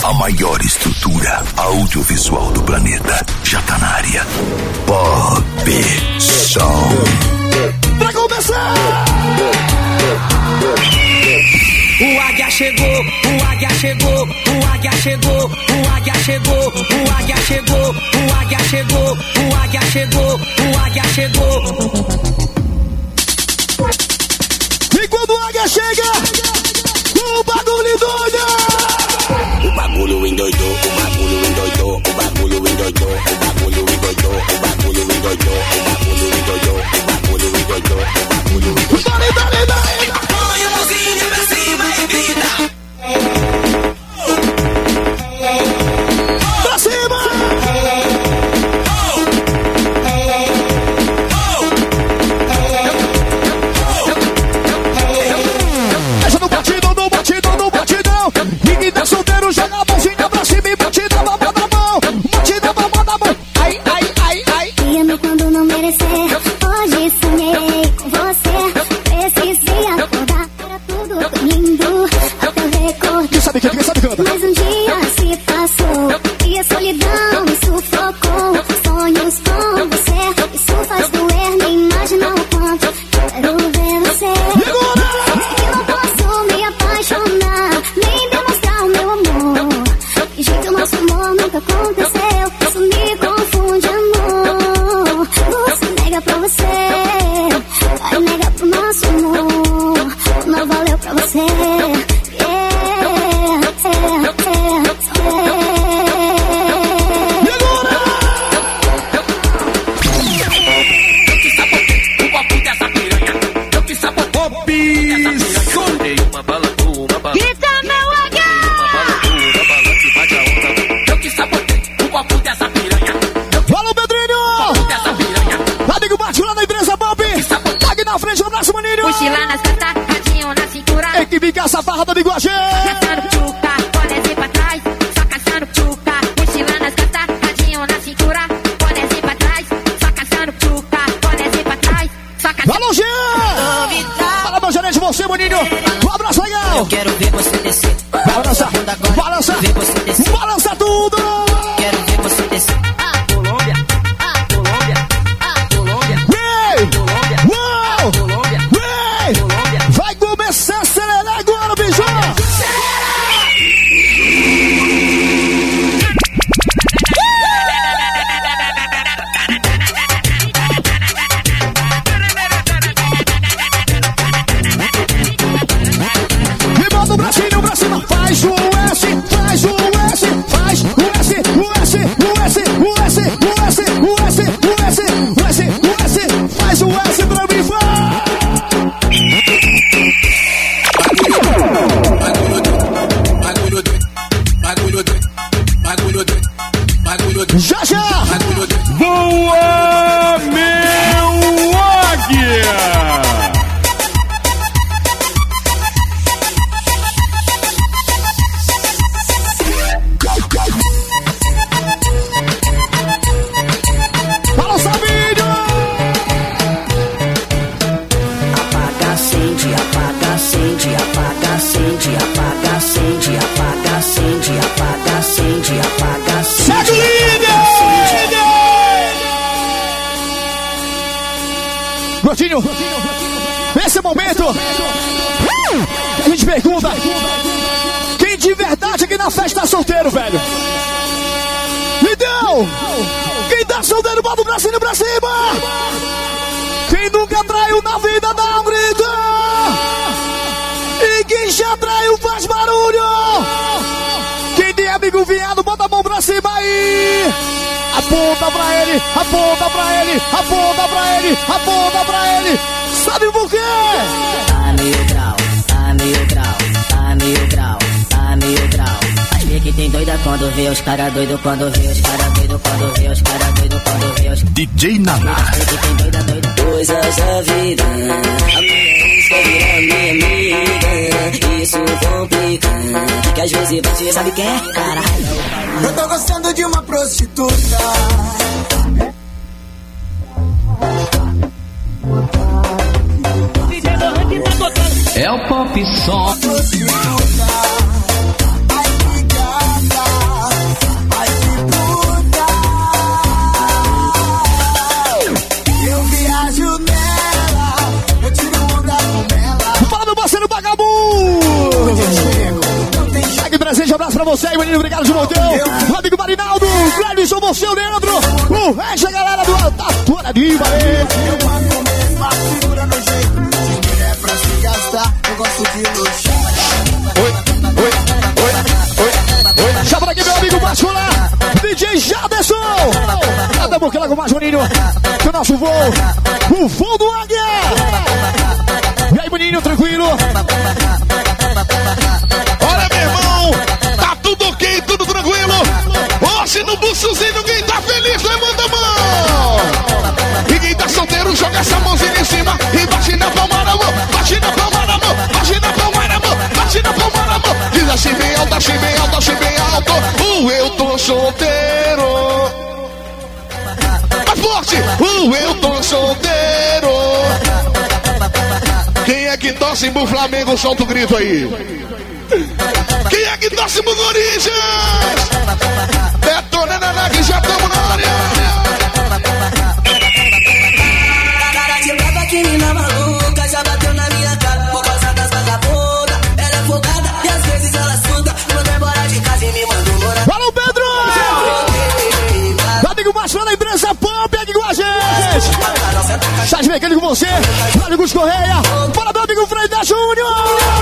A maior estrutura audiovisual do planeta já tá na área. Pop Som. Pra começar! O águia chegou, o águia chegou, o águia chegou, o águia chegou, o águia chegou, o águia chegou, o águia chegou, o águia chegou. E quando o águia chega, o bagulho doido! O bagulho endoidou, o bagulho endoidou, o bagulho endoidou, o bagulho endoidou, o bagulho endoidou, o bagulho endoidou, o bagulho endoidou, o bagulho endoidou. Dale, dale, dale! Põe a mãozinha pra cima e grita. Pra cima! Deixa no batidão, no batidão, no batidão. E quem tá solteiro joga a mãozinha pra cima e batidão, babá na mão. Batidão, babá na mão. Ai, ai, ai, ai. E amo quando não merecer. Hoje sonhei com você. Precisei acordar. Era tudo tão lindo. Até eu recordar. Quem sabe canta? Mas um dia se passou e a solidão me sufocou. Sonhos com você, isso faz doer. Nem imaginar o quanto quero ver você. Eu não posso me apaixonar, nem demonstrar o meu amor. Fingir que o nosso amor nunca aconteceu. Isso me confunde, amor. Você nega pra você, vai negar pro nosso amor. Não valeu pra você. Mochila nas costas, radinho na cintura. Equipe essa farrada de Guaxê. Caçando tchuca, pode pra trás, só caçando tchuca. Mochila nas costas, radinho na cintura. Pode pra trás, só caçando tchuca. Pode pra trás, só caçando. Alô, Jean! Fala, meu gerente, você, maninho. Um abraço legal. Eu quero ver você descer. Balança, balança, Ver você descer. balança tudo. Quero ver você descer. Colômbia, Colômbia, Colômbia, Ei! Colômbia, Uau! Colômbia, Ei! Colômbia. Vai começar a acelerar agora, bicho! E bota o bracinho pra cima, faz o S, faz o S, faz o S, o S, o S, o S, o S, o S, o S, o S, o S, faz o S pra mim, já já! Boa, meu águia! Fala, Sabinho! Apaga, acende, apaga, acende, apaga, acende, apaga, acende, apaga, acende, apaga, acende, apaga, acende. Segue o líder! Gordinho, nesse momento, a gente pergunta: quem de verdade aqui na festa tá solteiro, velho? Então, quem tá solteiro, bota o bracinho pra cima! Quem nunca traiu na vida, dá um grito! E quem já traiu, faz barulho! Quem tem amigo viado, bota a mão pra cima aí! Aponta pra ele, aponta pra ele, aponta pra ele, aponta pra ele! Sabe por quê? Tá meio grau, tá meio grau, tá meio grau, tá meio grau. As que tem doida quando vê os cara doido, quando vê os cara doido, quando vê os cara doido, quando vê os DJ Nana. que tem doida, doida. Coisas da vida, a minha ex quer virar minha amiga. Isso complica, que às vezes você sabe quem é, caralho. Eu tô gostando de uma prostituta. É o Pop Som. Prostituta. Ai, que gata. abraço pra você aí, menino. Obrigado de montão. Meu amigo Marinaldo, Gladson, você, o Leandro. O resto da galera do Tatuana de Ibaré. Figura no jeito, dinheiro é pra se gastar. Eu gosto de luxar. Oi. Já por aqui, meu amigo Máscula, DJ Jaderson. Cada boca lá com o Majuninho. Que o nosso voo, o voo do Águia. E aí, menino, tranquilo? Olha, meu irmão, tá tudo ok, tudo tranquilo. Hoje no buçozinho, quem tá feliz, levanta a mão. E quem tá solteiro, joga essa mãozinha em cima e bate na palma da mão, bate na palma da mão, bate na palma da mão, bate na palma da mão. Diz assim bem alto, assim bem alto, assim bem alto. Eu tô solteiro. Mais forte, eu tô solteiro. Quem é que torce pro Flamengo? Solta o grito aí. Quem é que torce pro Corinthians? Detonando na que já estamos na área. Cara de brava, que menina maluca, já bateu na minha cara por causa das vagabundas. Ela é folgada e às vezes ela suga. Mandou embora de casa e me mandou morar. Valeu, Pedro! Meu amigo Márcio da empresa Pump aqui com a gente. Chá de mecânico com você, Mário Gus Correia. Bora, meu amigo Freida Júnior!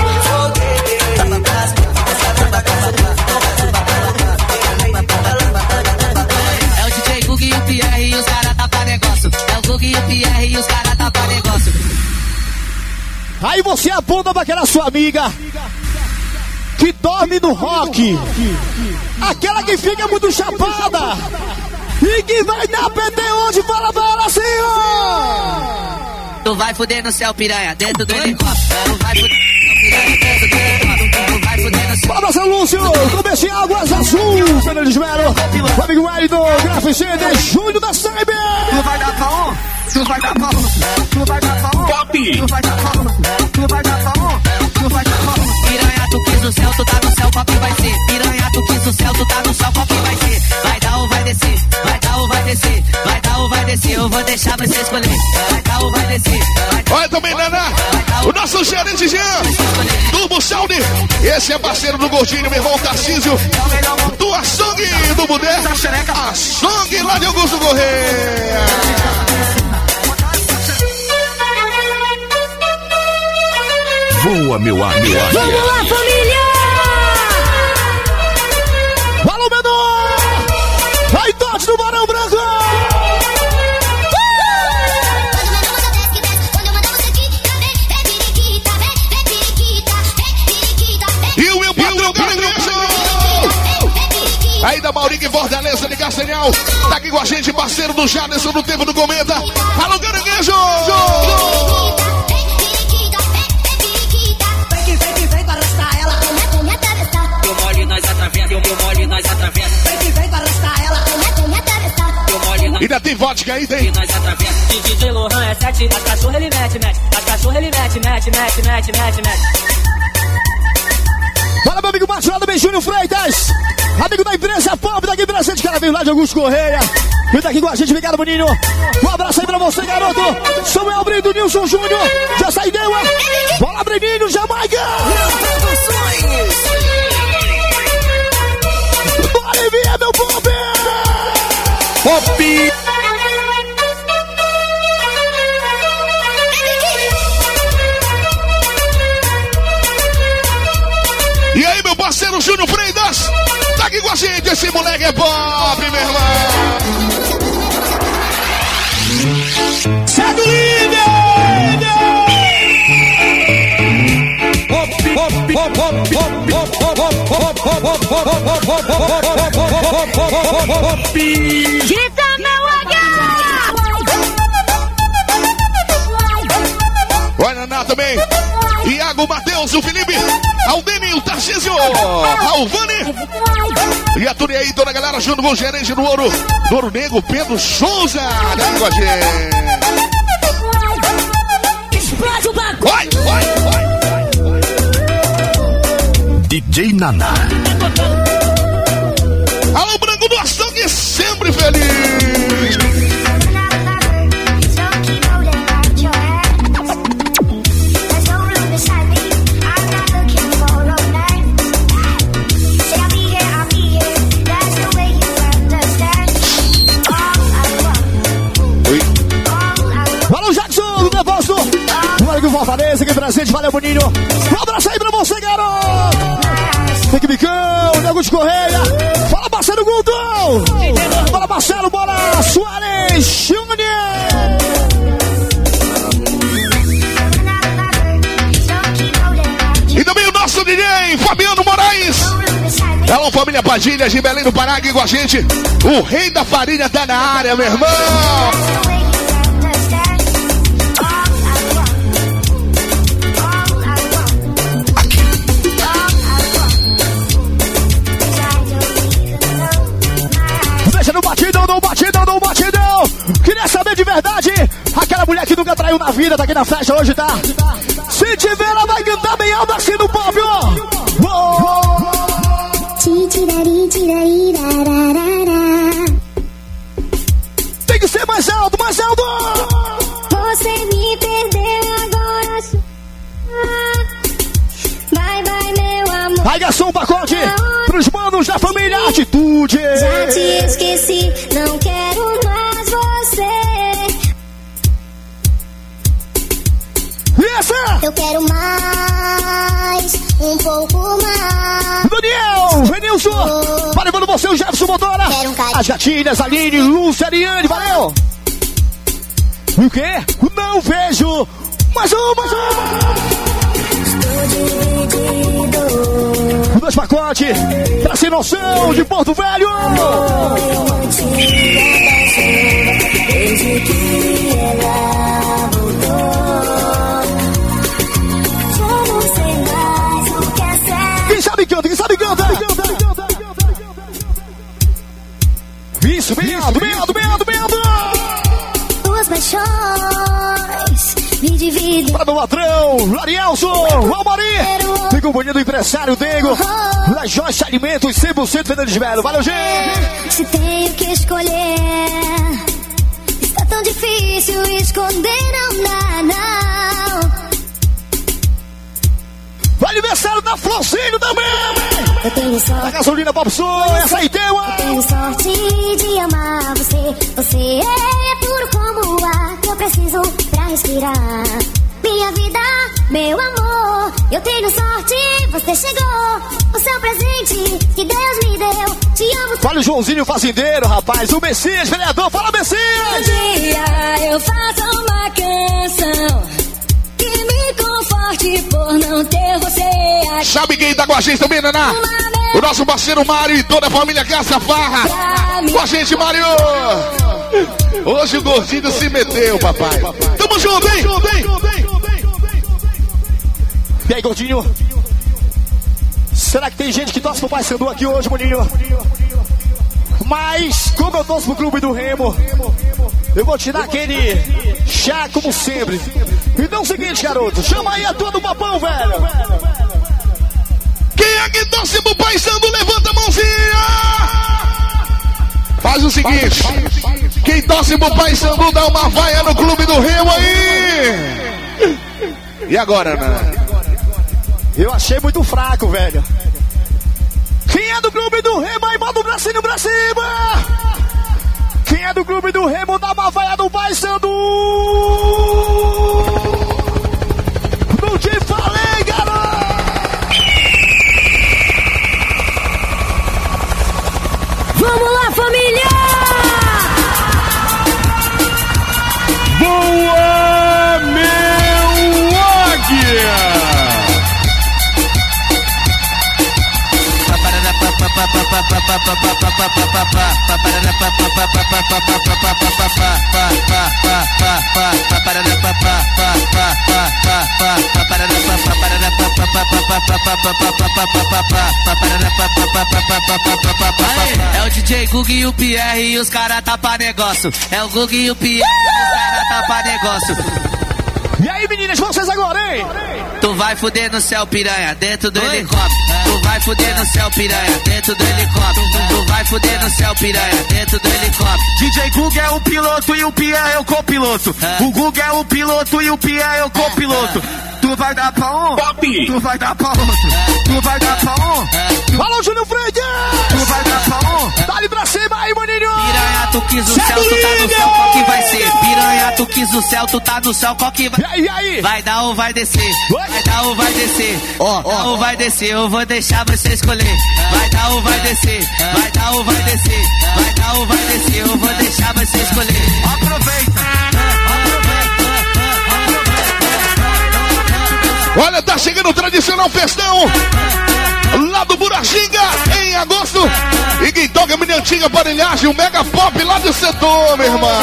É o DJ Gug e o Pierre e os caras tá pra negócio. É o Gug e o Pierre e os caras tá pra negócio. Aí você aponta pra aquela sua amiga que dorme no rock. Aquela que fica muito chapada. E que vai na PT hoje, fala pra ela assim, ó. Tu vai fuder no céu, piranha, dentro do helicóptero. Tu vai fuder no céu, piranha, dentro do helicóptero. Tu vai fuder no céu. Fala, São Lúcio, comece em Águas Azul, Fernando de Melo. O amigo Wellington, Grafo CD, Júnior da Cyber. Tu vai dar pra um, tu vai dar pra um, tu vai dar pra um, Pop! tu vai dar pra um, tu vai dar pra um, tu vai dar pra um. Piranha, tu quis o céu, tu tá no céu, papi vai ser. Piranha, tu quis o céu, tu tá no céu, papi vai ser. Vai dar ou vai descer, vai dar ou vai descer, vai dar ou vai descer. Eu vou deixar você escolher. Vai dar ou vai descer. Olha também, Naná, o nosso gerente Jean, Turbo Sound. Esse é parceiro do Gordinho, meu irmão Tarcísio. Do Açougue do Budé. Açougue lá de Augusto Correia. Voa, meu amigo. Vamos lá, família! Alô, menor! Vai, Tote do Barão Branco! E o meu patrão Caranguejo! Aí da Maurício em Fortaleza de Castanhal. Tá aqui com a gente, parceiro do Jaderson no tempo do Cometa. Alô, Caranguejo! Vem pra arrastar ela. Eu mole, nós atravessa, eu mole, nós atravessa. Vem pra arrastar ela. Eu mole, nós Ainda tem vodka aí, tem? atravessa. DJ Lohan é 7, as cachorras ele mete. As cachorras ele mete. Bora, meu amigo Márcio, lá do Júnior Freitas. Amigo da empresa Pop, daqui presente, cara, veio lá de Augusto Correia. Vem tá aqui com a gente, obrigado, menino. Um abraço aí pra você, garoto. Samuel Brito, Nilson Júnior. Já sai dela. Bola, Breninho, Jamaica. Bora, envia, meu Pop. Pop! E aí, meu parceiro Júnior Freitas, tá aqui com a gente, esse moleque é pop, meu irmão. Segue o líder! Grita, meu Águia! Olha, Naná também. Iago, Matheus, o Felipe, Aldeni, o Tarcísio, Alvani. E a turma aí, toda a galera junto com o gerente do Ouro Negro, Pedro Souza. Tá aqui com a gente. Explode o bagulho! Vai. DJ Naná. Alô, Branco do Açougue, sempre feliz. Beside me, I'm not looking for romance. Say I'll be Fortaleza aqui presente, valeu, Boninho. Um abraço aí pra você, garoto. Fique Bicão, Augusto Correia. Fala, parceiro Guldão. Fala, Marcelo, bora, Soares, Júnior. E também o nosso DJ, Fabiano Moraes. Alô, família Padilha de Belém do Pará aqui com a gente. O rei da farinha tá na área, meu irmão. Deixa no batidão, no batidão, no batidão. Queria saber de verdade. Aquela mulher que nunca traiu na vida, tá aqui na festa hoje, tá? Se tiver, ela vai cantar bem alto assim no pop, ó. Tem que ser mais alto, mais alto. Você me perdeu agora. Bye, bye, meu amor. Vai, garçom, pacote pros manos da família Atitude. Já te esqueci, não quero mais você. E essa? Eu quero mais, um pouco mais. Daniel, Renilson, vai levando você, o Jefferson Motora. Quero um carinho. As gatinhas, Aline, Lúcia, Ariane, valeu. E o quê? Não vejo. Mais um, mais um. Dois pacotes, pra sem noção, de Porto Velho. Desde que ela voltou, já não sei mais o que é certo. Quem sabe canta, quem sabe canta. Isso, bem alto, bem alto, bem alto, bem alto. Duas paixões me dividem. Para meu patrão, Larielson, Almari. Tem companhia do empresário Dego. Da Joyce Alimentos, 100% Fernando de Melo. Valeu, gente. Se tenho que escolher, está tão difícil esconder, não dá, não. Aniversário da Florcínio também. Eu tenho sorte. Da gasolina Bobson, essa aí tem uma. Eu tenho sorte de amar você. Você é puro como o ar que eu preciso pra respirar. Minha vida, meu amor, eu tenho sorte, você chegou. O seu presente que Deus me deu. Te amo. Fala o Joãozinho Fazendeiro, rapaz. O Messias, vereador, fala Messias. Um dia eu faço uma canção que me conforte por não ter você. Sabe quem tá com a gente também, Naná? O nosso parceiro Mário e toda a família Caça Farra. Com a gente, Mário. Hoje o gordinho se meteu, papai. Tamo junto, hein? E aí, gordinho? Será que tem gente que torce pro Paysandu aqui hoje, Boninho? Mas, como eu torço pro Clube do Remo, eu vou te dar aquele chá como sempre. Então é o seguinte, garoto, chama aí a tua do papão, velho. Quem é que torce pro Paysandu, levanta a mãozinha. Faz o seguinte, quem torce pro Paysandu dá uma vaia no Clube do Remo aí. E agora, Naná? Eu achei muito fraco, velho. Quem é do Clube do Remo aí, bota o bracinho pra cima. Quem é do Clube do Remo, dá uma vaia no Paysandu. Não te falei, garoto. Vamos lá, família! Boa, meu águia! É o DJ Gug e o Pierre e os caras tá pra negócio. É o Gug e o Pierre e os caras tá pra negócio. E aí, meninas, vocês agora, hein? Tu vai fuder no céu, piranha, dentro do helicóptero. Tu vai fuder no céu, piranha, dentro do helicóptero. Tu vai fuder no céu, piranha, dentro do helicóptero. DJ Gug é o piloto e o Pierre é o copiloto. O Gug é o piloto e o Pierre é o copiloto. Tu vai dar pra um, tu vai dar pra outro. Tu vai dar pra um. Alô, Júnior Freitas! Tu vai dar pra um. Dá-lhe pra cima aí, maninho! Piranha, tu quis o céu, tu tá no céu, qual que vai ser? Piranha, tu quis diz o céu, tu tá no céu, qual que vai? E aí? Vai dar ou vai descer? Vai dar ou vai descer? Ó, Vai dar ou vai descer? Eu vou deixar você escolher. Vai dar ou vai descer? Vai dar ou vai descer? Vai dar ou vai descer? Eu vou deixar você escolher. Aproveita. Olha, tá chegando o tradicional festão lá do Buraxinga, em agosto. E quem toca a minha antiga aparelhagem, o Mega Pop lá do setor, meu irmão.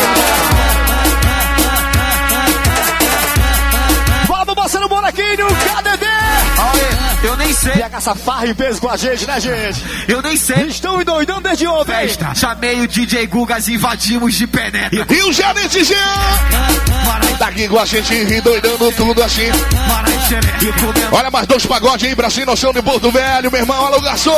Fala do parceiro Bonequinho, KDD. Eu nem sei. E a caça-farra em peso com a gente, né, gente? Eu nem sei. Estão endoidando desde ontem. Festa. Chamei o DJ Gugas e invadimos de penetra. E o gerente Jean tá aqui com a gente, endoidando tudo assim. Olha, mais 2 pagodes aí pra cima, no chão de Porto Velho, meu irmão. Alô, garçom.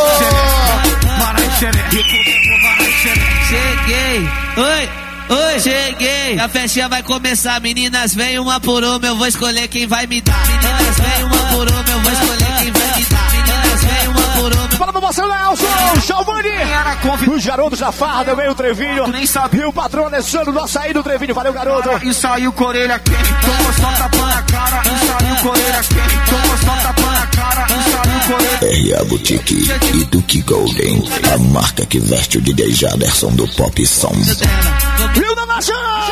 Cheguei. Oi, cheguei. A festinha vai começar. Meninas, vem uma por uma, eu vou escolher quem vai me dar. Meninas, vem uma por uma, eu vou escolher quem vai me dar. Meninas, vem uma por uma. Fala pro parceiro Nelson, Giovanni. Os garotos da farra, também o Trevinho. Tu nem sabe. E o patrão Alessandro do açaí do Trevinho. Valeu, garoto. E saiu com orelha quente. Tomou só tapa na cara. E saiu com orelha quente. Tomou só tapa na cara. E saiu com orelha. R.A. Boutique e Duke Golden, a marca que veste o DJ Jaderson do Pop Sons. Rio da Nacional.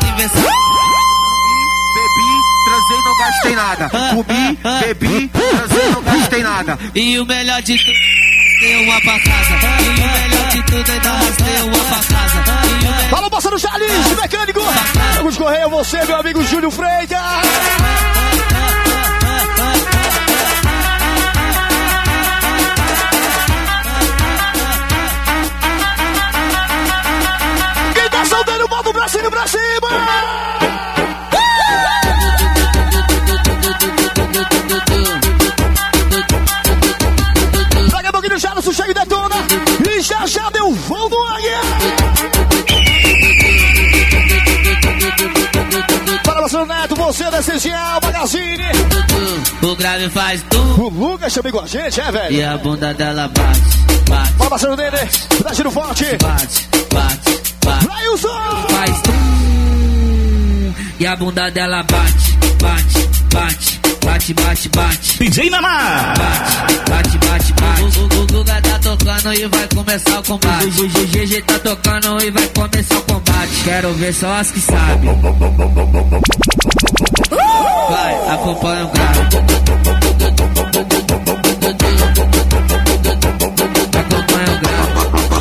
Bebi, transei, não gastei nada. Comi, bebi, transei, não gastei nada. E o melhor de tudo, tem uma pra casa. E o melhor de tudo, ainda rastei uma pra casa. Fala, parceiro Charles, mecânico. Vamos correr, você, meu amigo Júlio Freitas. Quem tá soltando, bota o bracinho pra cima. Daqui a pouquinho já no chega e detona. E já deu voo do águia. Para você, Neto, você da Essencial Magazine. O grave faz tudo. O Lucas também com a gente, é, velho? E a bunda dela bate, bate. Fala, parceiro dele, dá giro forte. Bate, bate, bate. Railson! Faz e a bunda dela bate, bate, bate. Bate, bate, bate. DJ Naná! Bate, bate, bate. O Guga tá tocando e vai começar o combate. O GG tá tocando e vai começar o combate. Quero ver só as que sabem. Vai, acompanha o grave. Acompanha o grave.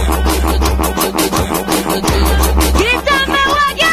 Grita, meu águia!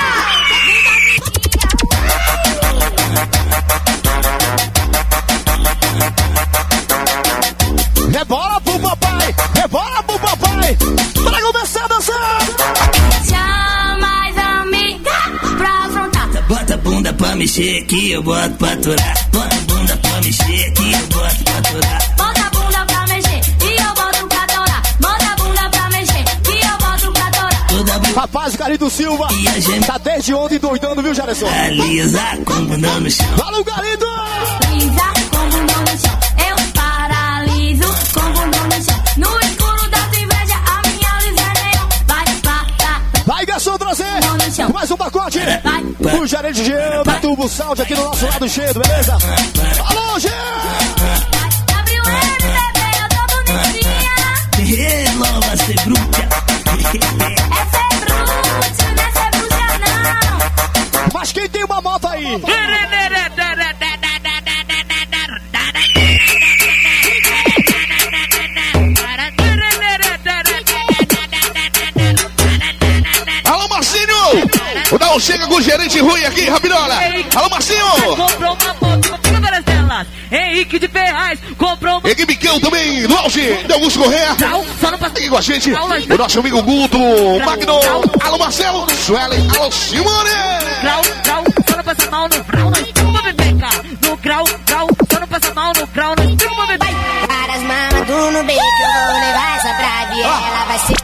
Rebola pro papai! Rebola pro papai! Pra começar a dançar! Chama as amigas pra afrontar. Bota a bunda pra mexer aqui, eu boto pra aturar. Bota a bunda pra mexer aqui, eu boto pra aturar. Bota a bunda pra mexer e eu boto pra torar. Bota a bunda pra mexer e eu boto pra torar. Toda bunda Rapaz, o Garito Silva e a gente tá desde ontem doidando, viu, Jaderson? alisa com o bunda no chão. Fala o Garito! Lisa com o bundão no chão. Eu paraliso com o bundão no chão. No escuro da tua inveja, a minha luz é neon. Vai, vai, Vai, garçom, trazer mais um pacote! O gerente Jean da Turbo Sound aqui do nosso lado cheio, beleza? Alô, Jean! abriu ele, bebê, eu tô bonitinha. Nova ser bruta. Essa é bruxa, não é ser bruxa, não. Mas quem tem uma moto aí? Alô, Marcinho! Vou dar um chega com o gerente Rui aqui, rapidola. Alô, Marcinho! Comprou uma moto, comprou várias delas. Henrique de Ferraz comprou uma. Equipe Cão também, do auge de Augusto Correia. Só não passa Aqui com a gente, o nosso amigo Guto, Magno. Alô, Marcelo, Suelen, alô, Simone. Grau, só não passa mal no grau, nós vamos beber cá. No grau, só não passa mal no grau, nós vamos beber. Para as mamas do Nubank, eu vou levar essa pra Viela. Vai ser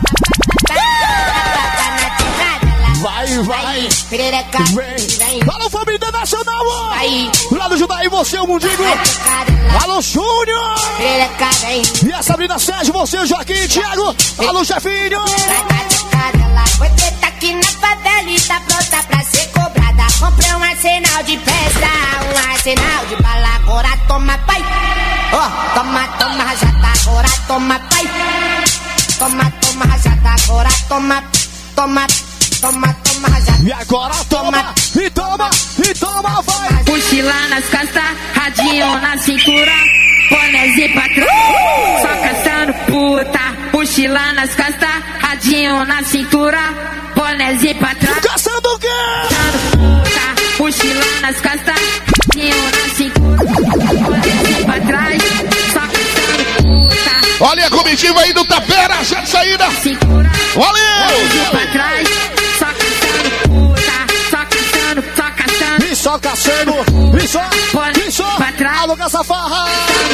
Vai! perereca, vem. Alô, família internacional! Vai. Lá do Judaí, você, o Mundinho! Alô, Júnior! Perereca, vem. E a Sabrina Sérgio, você, o Joaquim, Thiago! Alô, chefinho! Vai catucar dela. Você tá aqui na favela e tá pronta pra ser cobrada. Comprei um arsenal de festa, um arsenal de bala. Agora toma, pai. Ó, toma, toma, rajada. Agora toma, pai. Toma, toma, rajada. Agora toma, toma, toma, toma, rajada. E agora toma, e toma, e toma, vai. Mochila nas costas, radinho na cintura, bonézinho pra trás, só caçando puta. Mochila nas costas, radinho na cintura, bonézinho pra trás, caçando o quê? Caçando puta. Mochila nas costas, radinho na cintura, bonézinho pra trás, só caçando puta. Olha a comitiva aí do Tapera, já de saída. Cintura, valeu! bonézinho pra trás, só caçando puta. Só caçando, só caçando. E só caçando, e só pra trás. Alô, essa farra.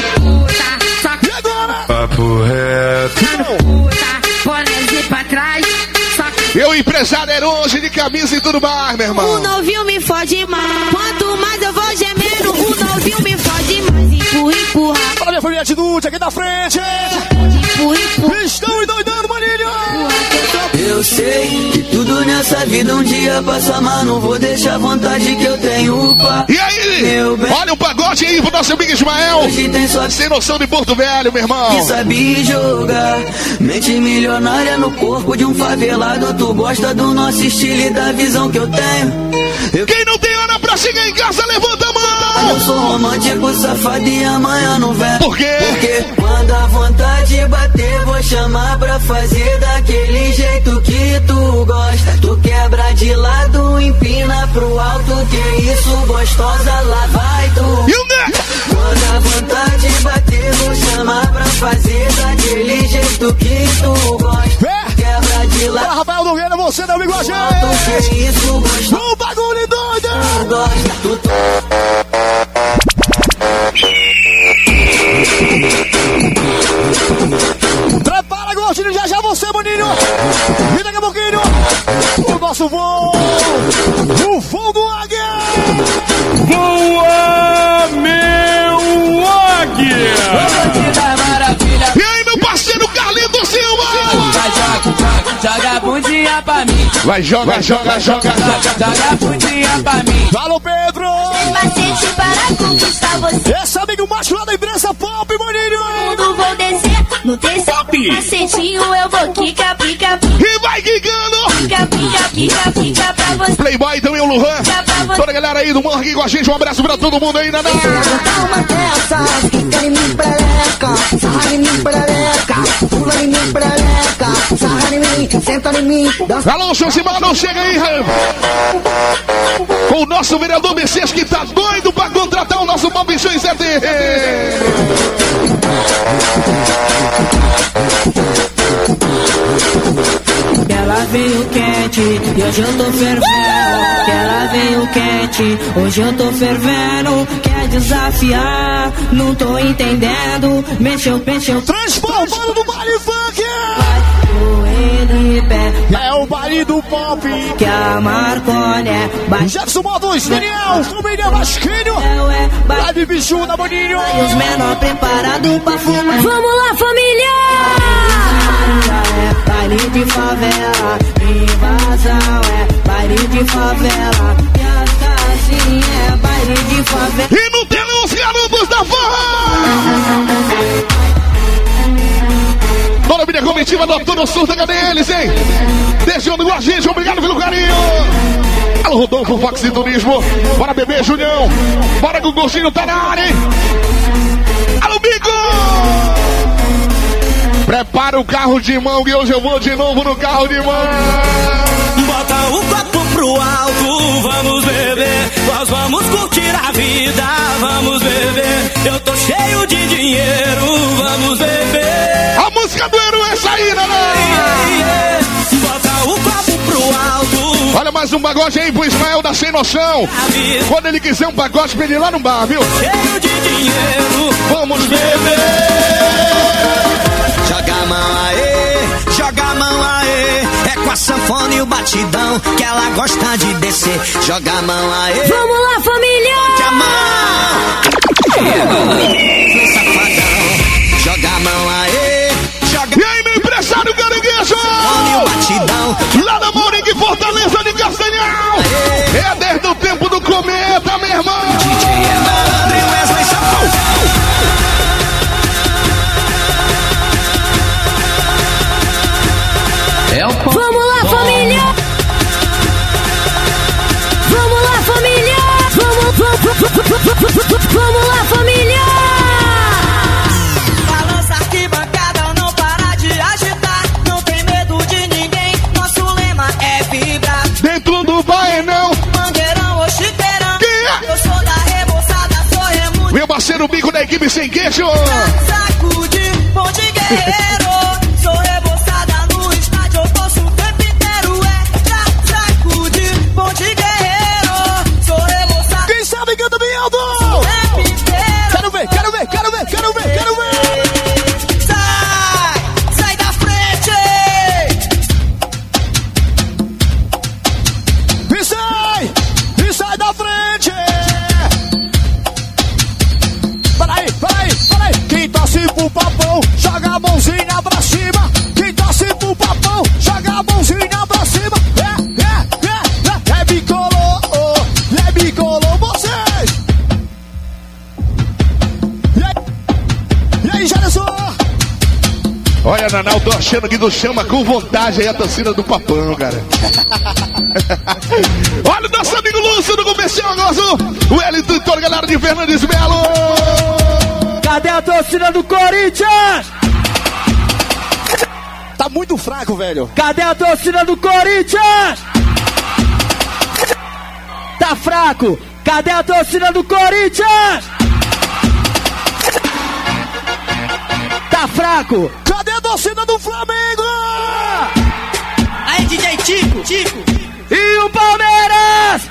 E agora? Papo reto. Bonézinho pra trás. Eu, empresário, era hoje de camisa e tudo mais, meu irmão. O novinho me fode mais. Quanto mais eu vou gemendo, o novinho me fode mais. Empurra, empurra. Olha minha família de Dude aqui da frente. Empurra, empurra. Estão endoidando, maninho. Eu sei que tudo nessa vida um dia passa, mas não vou deixar a vontade que eu tenho, pá. E aí? Olha o pagode aí pro nosso amigo Ismael. Sem noção de Porto Velho, meu irmão. Que sabe jogar. Mente milionária no corpo de um favelado. Tu gosta do nosso estilo e da visão que eu tenho. Quem não tem hora pra chegar em casa, levanta a mão. Eu sou romântico, safado e amanhã não vem. Por quê? Porque quando a vontade bater, vou chamar pra fazer daquele jeito que tu gosta. Tu quebra de lado, empina pro alto. Que isso, gostosa, lá vai tu. E o Neto? Quando a vontade bater, vou chamar pra fazer daquele jeito que tu gosta. Quebra de lado. Para Rafael Nogueira, você não me gosta. Que isso, gostosa. Um bagulho doido. Gosta, tu. Prepara, Gostinho, já você, maninho. E daqui a pouquinho, o nosso voo. O voo do Águia. Voa, meu águia! E aí, meu parceiro Carlito Silva? Joga a bundinha pra mim. Vai, joga. Joga a bundinha pra mim. Alô, Pedro. Tem macete para conquistar você. Esse amigo macho lá da imprensa Pop, maninho. Mundo vou descer no terceiro macetinho. Eu vou quica, pica, pica. E vai quicando. Pica, pica, pica, pica pra você. Playboy também, o Luan. Toda a galera aí do morro aqui com a gente. Um abraço pra todo mundo aí, Naná. Dá uma dessas, quica em mim, perereca. Sarra em mim, perereca. Pula em mim, perereca. Sarra em mim, senta em mim. Alô, Josimar, chega aí, com o nosso vereador Messias, que tá doido pra contratar o nosso Bobichão Zé D. Ela veio quente e hoje eu tô fervendo. Que ela veio quente, hoje eu tô fervendo. Quer desafiar, não tô entendendo. Mexeu. Transformando no baile funk. É o baile do Pop. Que a Marconi Jefferson Modos, Daniel, família Vasquinho. Live bichuda, maninho. E os menor preparado pra fumar. Vamos lá, família! É baile de favela, invasão é baile de favela. E as casinhas é baile de favela. E no telão os garotos da farra. Toda a minha comitiva do Tudo Surta, cadê eles, hein? Desejando com a gente, obrigado pelo carinho. Alô, Rodolfo, Fox e Turismo. Bora, bebê, Julião. Bora que o Gostinho tá na área, hein? Alô, Bico! Prepara o carro de mão que hoje eu vou de novo no carro de mão. Bota o copo pro alto, vamos beber. Nós vamos curtir a vida, vamos beber. Eu tô cheio de dinheiro, vamos beber. A música do Eru é sair, né? Bota o copo pro alto. Olha mais um pagode aí pro Ismael da Sem Noção. Quando ele quiser um pagode pra ele lá no bar, viu? Cheio de dinheiro, vamos beber. Joga a mão aê, joga a mão aê. É com a sanfona e o batidão que ela gosta de descer. Joga a mão aê. Vamos lá, família! Joga a mão. Safadão. Joga a mão aê. E aí, meu empresário caranguejo? Lá da Maurinho, Fortaleza de Castanhal. É desde o tempo irmão! DJ Malandro e Wesley Safão. Vamos lá, família! Vamos lá, família! Vamos lá, família! Balança arquibancada, não para de agitar. Não tem medo de ninguém, nosso lema é vibrar. Dentro do Baenão, Mangueirão ou Chiteirão, eu sou da Reboçada, sou remo. meu parceiro Bico da equipe Sem Queixo. Sacude, ponte guerreiro. Sou Reboçada no estádio, eu posso o tempo inteiro. Sacude, ponte guerreiro. Sou Reboçada. Quem sabe canta bem alto! Quero ver! Sai da frente! E sai da frente! Peraí! Quem torce pro papão, joga a mãozinha pra cima! Quem torce pro papão, joga a mãozinha pra cima! É bicolor vocês! E aí, Jaderson? Olha, Nanau, tô achando que tu chama com vontade aí a torcida do Papão, cara. Olha o nosso amigo Lúcio do comercial, nosso o Elito e toda a galera de Fernandes Melo. Cadê a torcida do Corinthians? Tá muito fraco, velho. Cadê a torcida do Corinthians? Tá fraco. Cadê a torcida do Corinthians? Tá fraco. Cadê a torcida do Flamengo? Aí, DJ Tico. E o Palmeiras?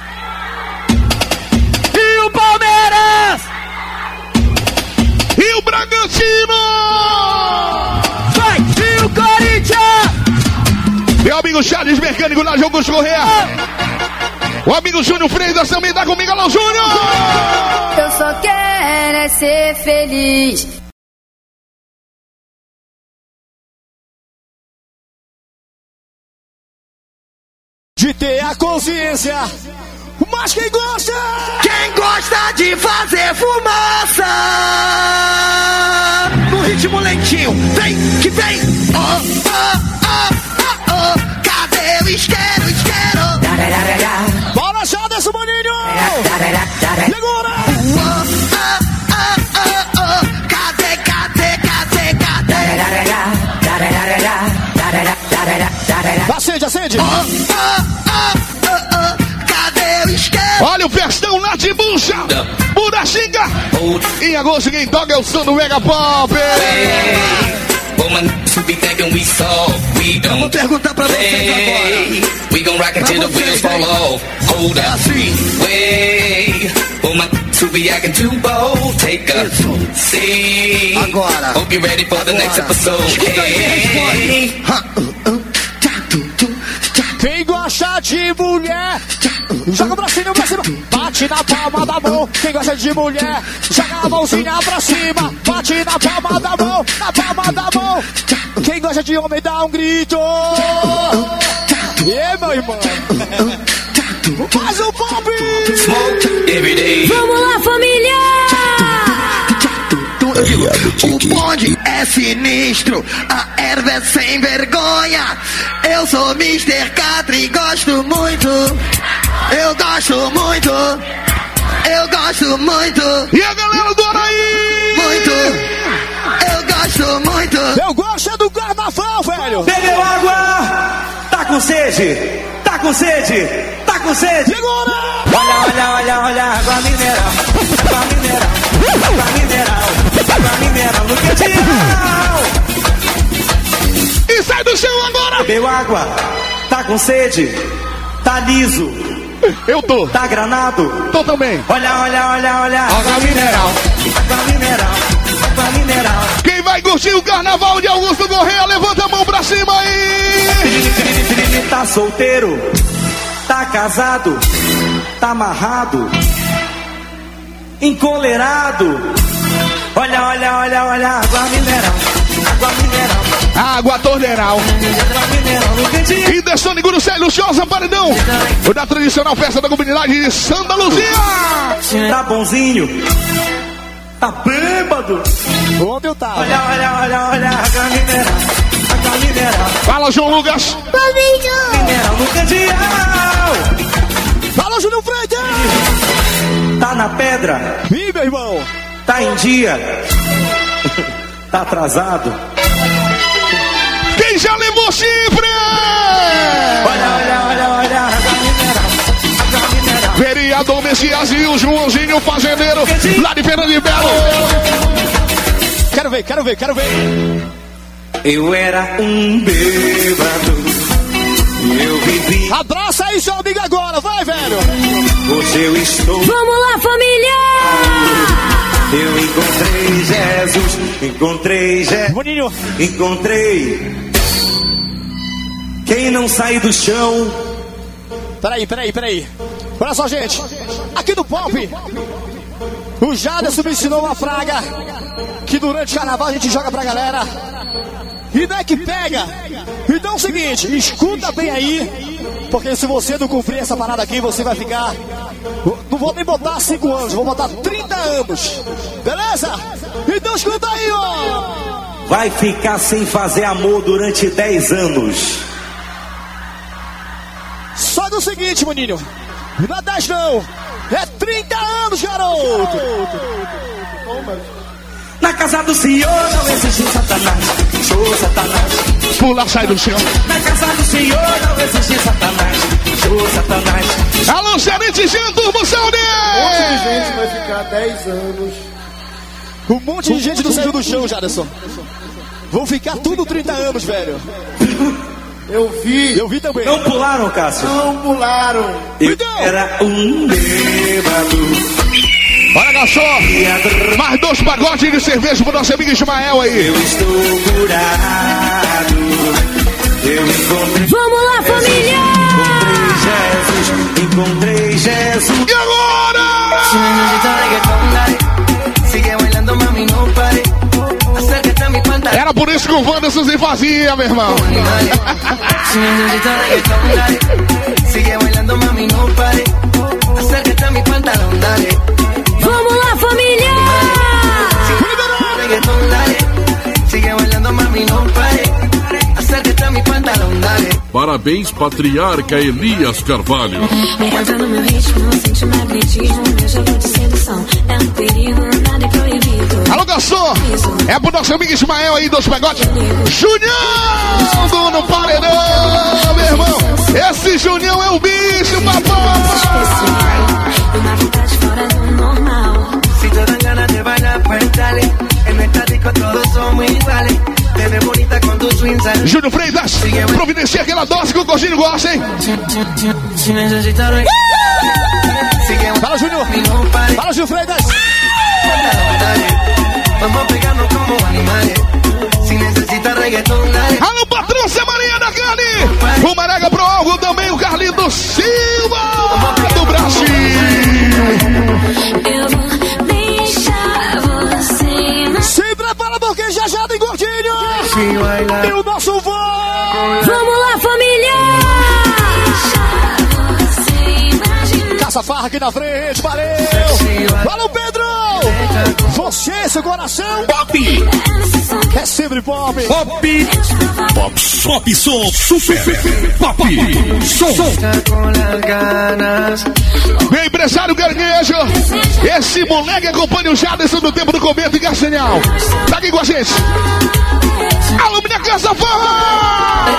E o Bragantino. Vai! E o Corinthians? Meu amigo Charles Mecânico na Jogos Correia. O amigo Júnior Freitas também tá comigo. Alô, Júnior! Eu só quero é ser feliz. De ter a consciência, mas quem gosta? Quem gosta de fazer fumaça no ritmo lentinho, vem que vem. Cadê o isqueiro? Bora, Jaderson, maninho! Segura! Cadê? Acende! Cadê o isqueiro? Olha o festão lá de Bucha, Buraxinga. Em agosto quem toca é o som do Mega Pop. Vamos perguntar pra vocês agora. We gon' rock until the wheels fall off. Hold up, way. Oh my, to be acting too bold. Take a seat. Agora. Hope you're ready for the next episode. Hey. Quem gosta de mulher, joga pra cima, bate na palma da mão. Quem gosta de mulher, joga a mãozinha pra cima, bate na palma da mão, na palma da mão. Quem gosta de homem, dá um grito. E meu irmão, faz o pop. Vamos lá, família! O bonde é sinistro, a erva é sem vergonha. Eu sou Mr. Catra e gosto muito. Eu gosto muito. E a galera do Araí? Muito. Eu gosto muito. Eu gosto do carnaval, velho. Bebeu água? Tá com sede? Segura! Olha, água mineral. Água mineral no quentinho. E sai do chão agora! Bebeu água? Tá com sede? Tá liso? Eu tô. Tá granado? Tô também. Olha. Água mineral. Quem vai curtir o carnaval de Augusto Correia, levanta a mão pra cima aí! Tá solteiro? Tá casado? Tá amarrado? Encolerado? Olha, água mineral. Água torneiral. E Dessone Gurucé, luxuosa paredão. O da tradicional festa da comunidade de Santa Luzia. Tá bonzinho? Tá bêbado? Onde eu tava? Olha, água mineral. Fala, João Lucas. Mineral no candial. Fala, Júnior Freitas. Tá na pedra? Ih, meu irmão. Tá em dia? Tá atrasado? Quem já levou chifre? Olha, água mineral. Vereador Messias e o Joãozinho Fazendeiro, lá de Fernando de Belo. Quero ver. Eu era um bêbado. Eu vivi. Abraça aí seu amigo agora, vai, velho. Hoje eu estou. Vamos lá, família! Eu encontrei Jesus. Boninho. Encontrei. Quem não sai do chão. Peraí. Olha só, gente. Aqui no Pop, o Jaderson me ensinou uma praga que durante o carnaval a gente joga pra galera. E não é que pega. Então é o seguinte, escuta bem aí, porque se você não cumprir essa parada aqui, você vai ficar... Não vou nem botar 5 anos, vou botar 30 anos. Beleza? Então escuta aí, ó. Vai ficar sem fazer amor durante 10 anos. Só do seguinte, maninho. Não é 10 não. É 30 anos, garoto. Na casa do Senhor não existe Satanás. Sou Satanás. Pula, sai do chão. Na casa do Senhor não existe Satanás. Sou Satanás. Alô, gerente Jean Turbo Saúde! Um monte de gente vai ficar 10 anos. Um monte de gente não saiu do chão, Jaderson. Vão ficar tudo 30 anos, velho. Eu vi também. Não pularam, Cássio? Não pularam. Eu era um bêbado. Olha, garçom, mais 2 pagotes de cerveja pro nosso amigo Ismael aí. Eu estou curado. Eu encontrei. Vamos lá, família! Encontrei Jesus. E agora? Era por isso que o Wanderson se fazia, meu irmão. Vamos lá, família! Parabéns, patriarca Elias Carvalho. Entra no meu ritmo, sente magnetismo. Meu jogo de sedução é um perigo, nada é proibido. Alô, garçom, é pro nosso amigo Ismael aí, 2 pagotes. Junião do Paredão, meu irmão. Esse Junião é o bicho, papai. Uma vontade fora do normal. Si te dan ganas de bailar, pues dale. En esta disco todos somos iguales. Te ves bonita con tu swing. Júnior Freitas, providencia aquela dose que o Gordinho gosta, hein? Si necesitas Fala, Júnior. Fala, Júnior Freitas. vamos a pegarnos como animales. Si necesitas reggaetón, dale. Alô, Patrícia Maria da Carne. O Maraga Pro Algo também, o Carlito Silva do Brasil. Eu vou deixar você. Se prepara porque já tem Gordinho. E o nosso voo. Vamos lá, família! Caça farra aqui na frente, valeu. Valeu, Pedro. Você, seu coração. Pop. É sempre pop. Pop. Pop som. Super. Pop. Som. Meu empresário Garguejo. Esse moleque acompanha o Jaderson do tempo do Cometa e Castanhal. Tá aqui com a gente. Alô, minha Casa Farra.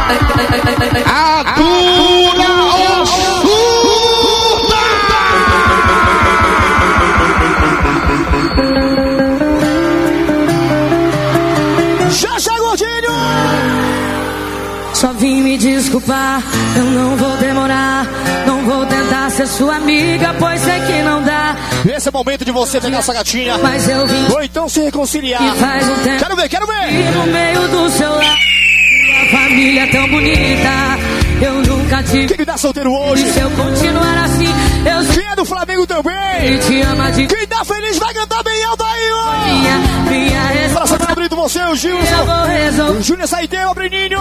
Atura Ossurda. Já, Gordinho. Só vim me desculpar, eu não vou demorar. Não vou tentar ser sua amiga, pois sei que não dá. Esse é o momento de você pegar essa gatinha. Mas eu vim. Ou então se reconciliar. E faz um tempo. Quero ver. E no meio do seu lar, uma família tão bonita. Eu nunca tive. Quem tá solteiro hoje? E se eu continuar assim, eu Quem é do Flamengo também? E te ama de. Quem tá feliz vai cantar bem alto aí, ó. Minha Pra Santana Brito, você, o Gilson. O Júnior Saideu, o Breninho.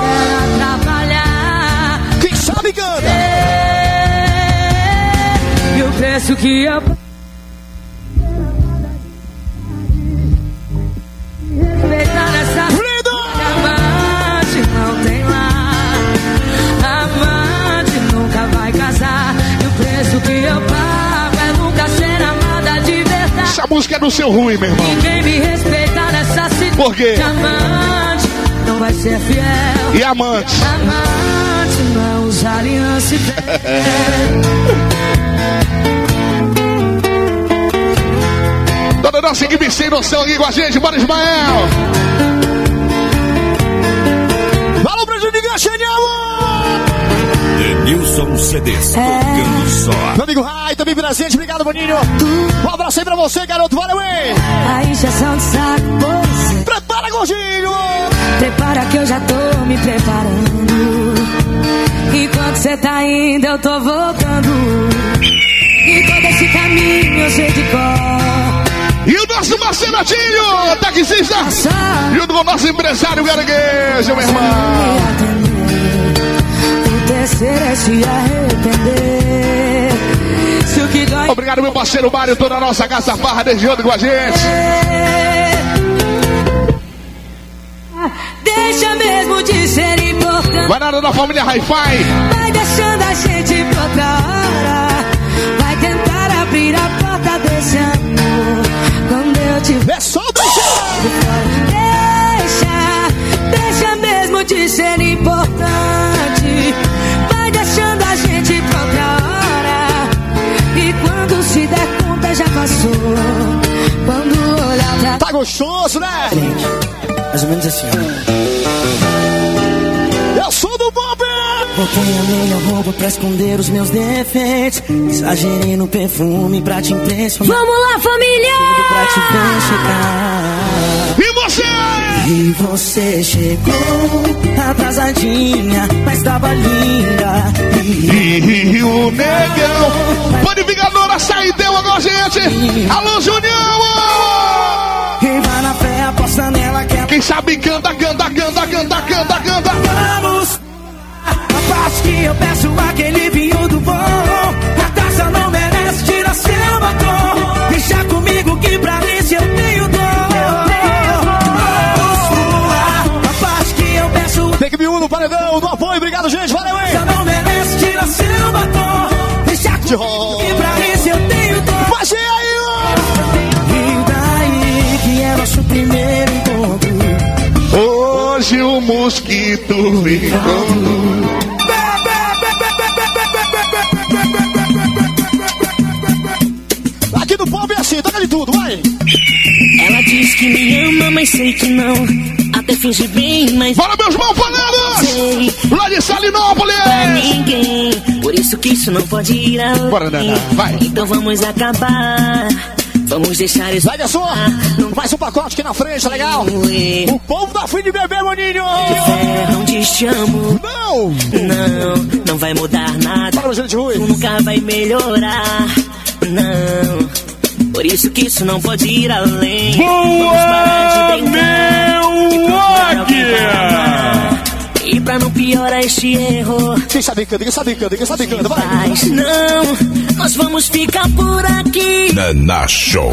Quem sabe canta. E o preço que eu... Respeitar essa... Amante não tem lar. Amante nunca vai casar. E o preço que eu pago é nunca ser amada de verdade. Essa música é do seu ruim, meu irmão. Ninguém me respeitar nessa cidade. Por quê? Amante não vai ser fiel. E amante? Amante não usa aliança e fé. Toda nossa equipe sem noção aqui com a gente, bora Ismael! Fala pra Juninho Genial! Denilson CDs, tocando só. Meu amigo Rai, também presente, obrigado, Boninho. Um abraço aí pra você, garoto, valeu, hein? A injeção de saco, você. Prepara, gordinho! Prepara que eu já tô me preparando. Enquanto você tá indo, eu tô voltando. E todo esse caminho eu sei de cor. E o nosso Marcelotinho, taxista, junto com o nosso empresário Garanguejo, meu irmão. O terceiro é se arrepender. Se o que dói... Obrigado, meu parceiro Mário, toda a nossa Casa Farra, desde ontem com a gente. Deixa mesmo de ser importante. Vai nada da família Hi-Fi. Vai deixando a gente pra outra hora. Vai tentar abrir a porta desse amor. Quando eu tiver só deixar. Deixa mesmo de ser importante. Vai deixando a gente pra outra hora. E quando se der conta já passou. Quando olhar pra... Tá gostoso, né? Mais ou menos assim, Eu sou do Bob! Botei a melhor roupa pra esconder os meus defeitos. Exagerei no perfume pra te impressionar. Vamos lá, família! Pra te ver chegar. E você? E você chegou atrasadinha, mas tava linda. E o negão Panificadora Saideu com a gente. Alô, Junião! E vai na fé, aposta nela que é... Quem sabe canta, canta, canta, canta, canta, canta. Vamos! Aposto que eu peço aquele vinho do bom. A taça não merece, tira seu batom. Deixa comigo que pra isso eu tenho dor. Aposto que eu peço... Tem que me unir no paredão do apoio, obrigado, gente, valeu, hein? Taça não merece, tira seu batom. Deixa comigo que pra isso eu tenho dor. Mas e aí, ó? E daí que é nosso primeiro encontro. Hoje o mosquito encontrou. Aqui no Pop é assim, toca de tudo, vai! Ela diz que me ama, mas sei que não. Até finge bem, mas... Fala, meus irmãos falados! Lá de Salinópolis! Pra ninguém, por isso que isso não pode ir além. Bora, Naná, vai! Então vamos acabar. Vamos deixar isso... Vai, garçom! Mais um pacote aqui na frente, legal? O povo tá afim de beber, maninho! Não te amo. Não! Não vai mudar nada. Para, gente ruim. Tu nunca vai melhorar. Não. Por isso que isso não pode ir além. Vamos parar de brincar. E pra não piorar este erro, quem sabe canta, vai! Mas não, nós vamos ficar por aqui. Naná Show.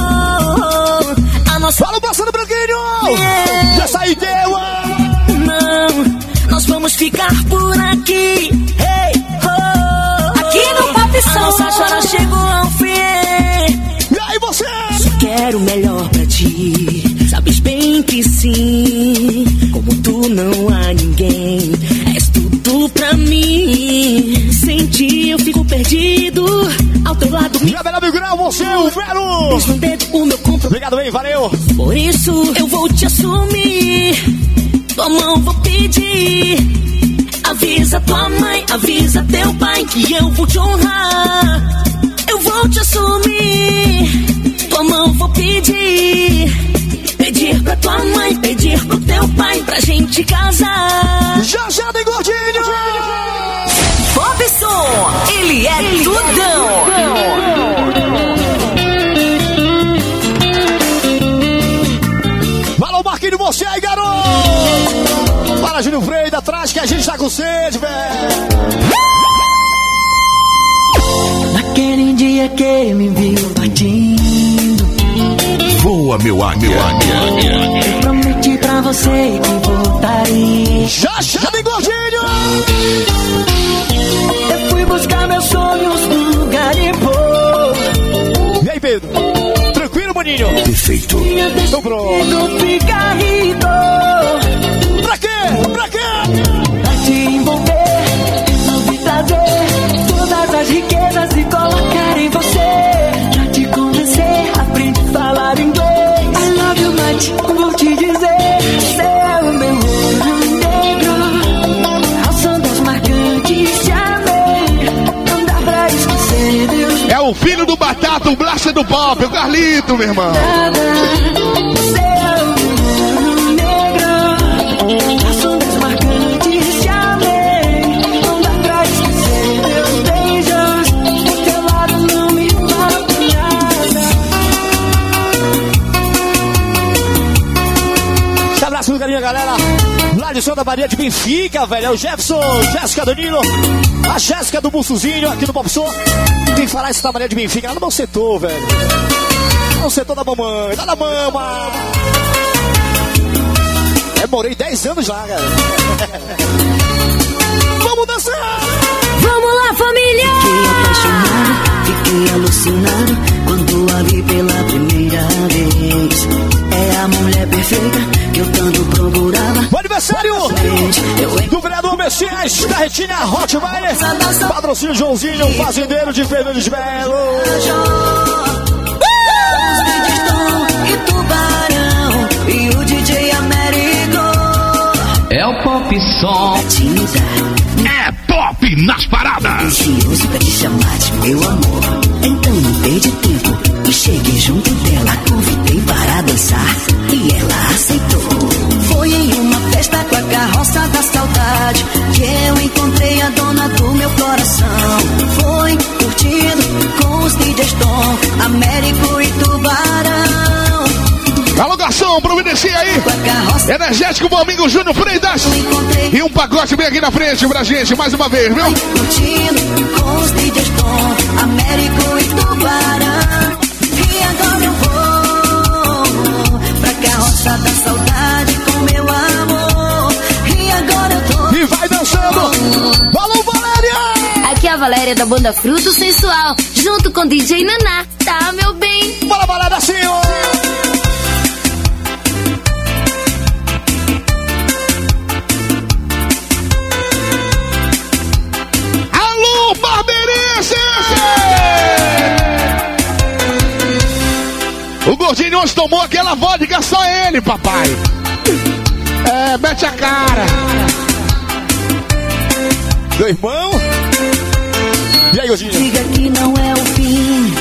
A nossa... Fala, passando branquinho! Já saí teu! Não, nós vamos ficar por aqui. Hey, aqui no Pop Som. A nossa chora chegou ao fim. E aí você? Só quero o melhor pra ti. Sabes bem que sim. Como tu não há ninguém. És tudo pra mim. Sem ti eu fico perdido. Ao teu lado me... Já Belo Grau, você, o Belo! Diz no dedo o meu compromisso. Obrigado, hein, valeu! Por isso eu vou te assumir. Tua mão vou pedir. Avisa tua mãe, avisa teu pai que eu vou te honrar. Eu vou te assumir. Tua mão vou pedir. Pedir pra tua mãe, pedir pro teu pai pra gente casar. Já tem gordinho! Pop Som, ele é tudão. Fala o Marquinhos, você atrás que a gente tá com sede, velho. Naquele dia que me viu partindo, voa, meu águia. eu prometi pra você que voltaria. Já vem, gordinho! Eu fui buscar meus sonhos no garimpo. E aí, Pedro? Tranquilo, maninho? Perfeito. Tô pronto. Fica rico. Pra quê? Pra quê? Pra te envolver, resolvi trazer todas as riquezas e colocar em você. Pra te convencer, aprende a falar inglês. I love you much, vou te dizer. Você é o meu ouro negro. Ao som das marcantes te amei. Não dá pra esquecer, Deus. É o filho do Batata, o Blaster do Pop, o Carlito, meu irmão. Você é o meu ouro negro. Ao som das marcantes te amei. Não dá pra esquecer, Deus. Beijos do teu lado não me falta nada. Esse abraço do carinho, galera. Lá de Santa Maria de Benfica, velho. É o Jefferson, Jéssica Danilo, a Jéssica do Bussuzinho aqui no Pop Som. Tem que falar isso da Maria de Benfica, lá no bom setor, velho. No setor da mamãe, da mama. Morei 10 anos lá, cara. Vamos dançar! Vamos lá, família! Fiquei alucinado quando a vi pela primeira vez. É a mulher perfeita que eu tanto procurava. O aniversário do vereador Messias, da Retina Rottweiler. Patrocínio Joãozinho, fazendeiro de Fernando de Melo. E Tubarão e o DJ Américo. É o Pop Som. É pop nas paradas. Ansioso pra te chamar de meu amor. Então não perdi tempo e cheguei junto dela. A convidei para dançar e ela aceitou. Foi em uma festa com a carroça da saudade que eu encontrei a dona do meu coração. Foi curtindo com os DJs Tom, Américo e Tubarão. Alô, garçom, providencia aí. Energético, meu amigo Júnior Freitas. E um pacote bem aqui na frente pra gente, mais uma vez, viu? Curtindo com os DJs Tom, Américo e Tubarão. E agora eu vou pra carroça da saudade com meu amor. E agora eu tô. E vai dançando. Alô, Valéria! Aqui é a Valéria da banda Fruto Sensual, junto com DJ Naná. Tá, meu bem? Bora, Valéria, senhor! O gordinho hoje tomou aquela vodka, só ele, papai. É, mete a cara. Meu irmão. E aí, gordinho? Diga que não é o fim.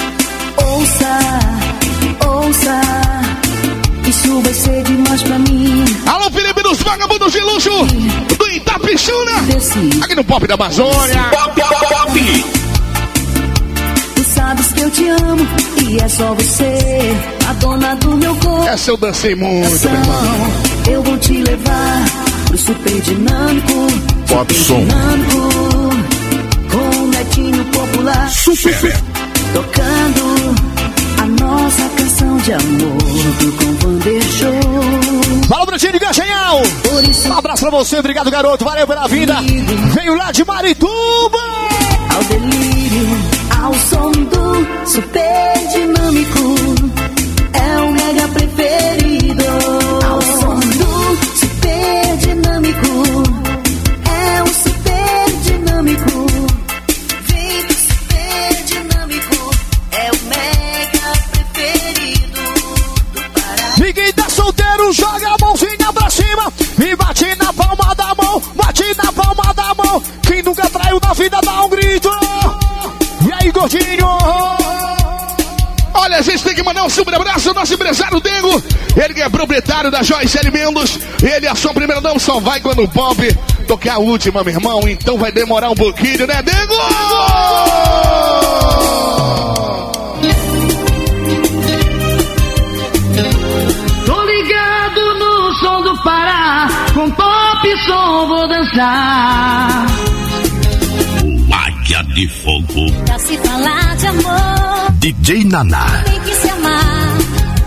Ouça. Isso vai ser demais pra mim. Alô, Felipe dos Vagabundos de Luxo do Itapixuna. Aqui no Pop da Amazônia. Pop. Tu sabes que eu te amo e é só você, a dona do meu corpo. Essa eu dancei muito, meu irmão. Eu vou te levar pro super dinâmico. Pop Som. Com um netinho popular. Super. Tocando a nossa canção de amor junto com o Vander Show. Fala, Brutinho de Gajanhal. Um abraço pra você, obrigado, garoto. Valeu pela vida. Veio lá de Marituba. Ao delírio, ao som do super dinâmico. É o mega preferido. Ao som do super dinâmico. É o super dinâmico. Vem pro super dinâmico. É o mega preferido do Pará. Ninguém tá solteiro, joga a mãozinha pra cima e bate na palma da mão, bate na palma da mão. Quem nunca traiu na vida dá um grito. E aí, gordinho? Olha, a gente tem que mandar um super abraço ao nosso empresário Dengo. Ele que é proprietário da Joyce Alimentos. Ele, a sua primeira não só vai quando o Pop tocar a última, meu irmão. Então vai demorar um pouquinho, né, Dengo? Tô ligado no som do Pará, com Pop Som vou dançar. Águia de Fogo. Pra se falar de amor, DJ Naná. tem que se amar.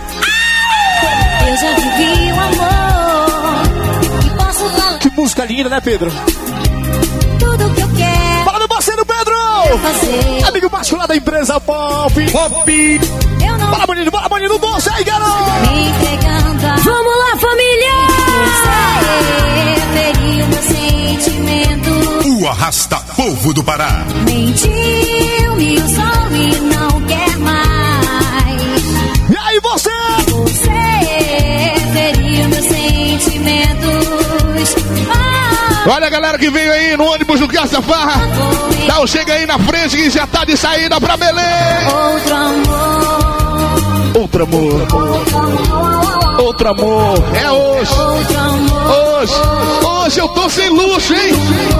Eu já vivi o amor e posso falar Que música linda, né, Pedro? tudo que eu quero. Fala, meu parceiro Pedro! Fazer. Amigo macho lá da empresa Pop. Pop! Eu não Bora, maninho, doce aí, garoto! me entregando a Vamos lá, família! você, feriu meu sentimento. O arrasta-povo do Pará. Mentiu, me usou e não quer mais. E aí, você? Você feriu meus sentimentos. Olha a galera que veio aí no ônibus do Caça Farra. Dá um chega aí na frente que já tá de saída pra Belém. Outro amor. Outro amor. Outro amor. É hoje. Outro amor. Hoje eu tô sem luxo, hein?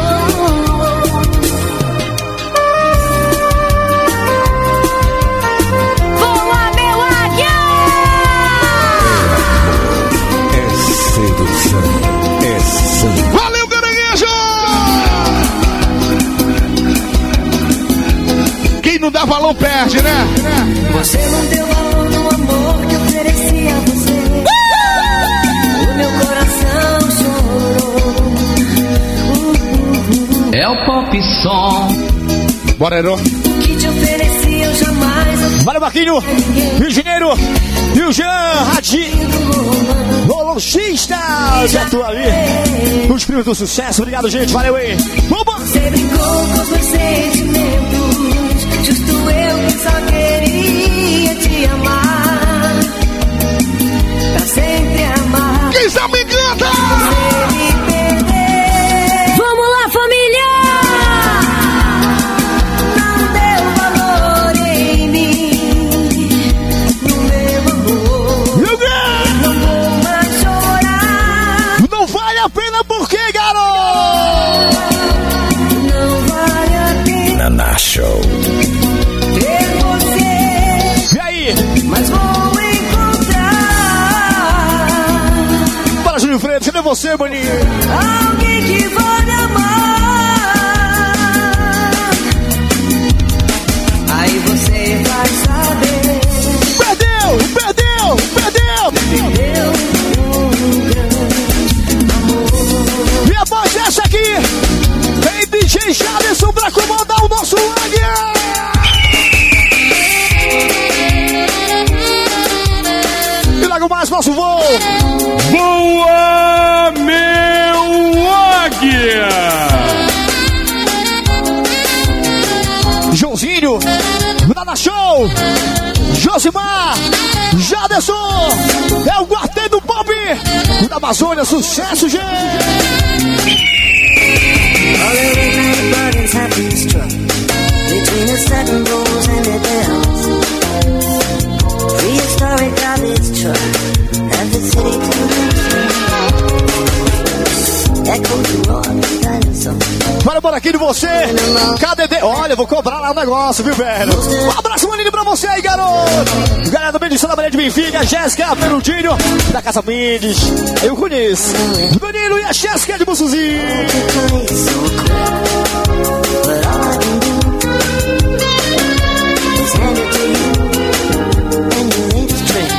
Voa, meu águia! É sedução. É sangue. Valeu, caranguejo! Quem não dá valor perde, né? Você não deu valor no amor que ofereci a você. O meu coração chorou. É o pop som. Bora, Heron. O que te ofereci eu jamais ofereci. Valeu, Marquinho. Rio de Janeiro. E o Jean Radi. Roloxistas. Já tô ali. Os primos do sucesso. Obrigado, gente. Valeu aí. Vamos! Você brincou com os meus sentimentos. Justo eu que só queria te amar. Pra sempre amar. Quem sabe me canta! Você me perdeu. Vamos lá, família! Não deu valor em mim. No meu amor. Não vou mais chorar. Não vale a pena por quê, garoto? Não vale a pena Naná Show. ter você. E aí? Mas vou encontrar Bora, Júlio Freitas. Cadê você, maninho? alguém que vai me amar. Aí você vai saber. Perdeu! Perdeu um grande amor. E a voz é essa aqui. Vem DJ Jadson pra comandar o nosso águia. E logo mais nosso voo. Boa, meu águia! Joãozinho, Nada Show, Josimar, Jadson, é o quarteto do Pop da Amazônia, sucesso, gente! All the way night buttons have been struck between the second rows and the bells. Prehistoric garbage truck at the city convention. Echo the roar of the dinosaur. Bora por aqui de você, KDD, olha, vou cobrar lá o negócio, viu, velho? Um abraço, maninho, pra você aí, garoto! Galera do Benedito da Maria de Benfica, Jéssica, Perudinho, da Casa Mendes, eu conheço, Danilo e a Jéssica de Bussuzinho. But all I can do is hand it to you and your latest trick.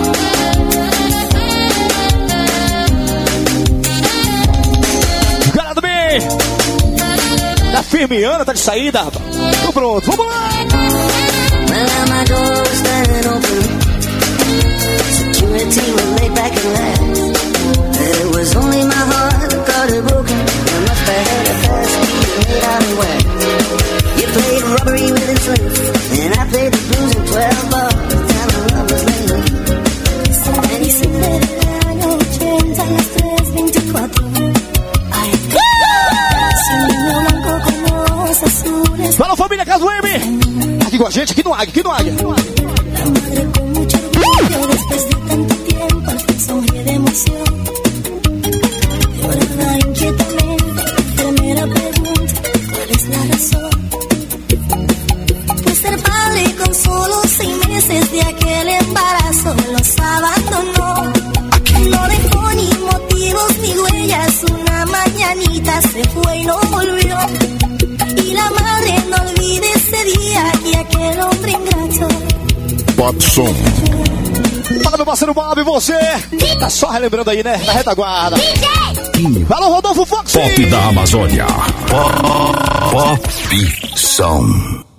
Galera do bem, da Firmiana, tá de saída, rapaz. Tô pronto, vamos lá! Well, now my door was standing open. Security was laid back and laughed. It was only my heart that got it broken. I must have had a fast key made out of wax. You played robbery with a slave, and I played the blues in 12 bars. Time of love was later. And he said that año 80 a las 3:24. Ay, sin niño blanco con ojos azules. Fala, família Caso M! Aqui com a gente, aqui no Águia, aqui no Águia. La madre con mucho orgullo después de tanto tiempo al fin sonríe de emoción. Lloraba inquietamente, la enfermera pregunta cuál es la razón. Pues ser padre con solo 6 meses de aquel embarazo los abandonó. No dejó ni motivos ni huellas, una mañanita Pop Som. Fala, meu parceiro Bob, você tá só relembrando aí, né? Na retaguarda. Fala, Rodolfo Fox. Pop da Amazônia. Pop Som.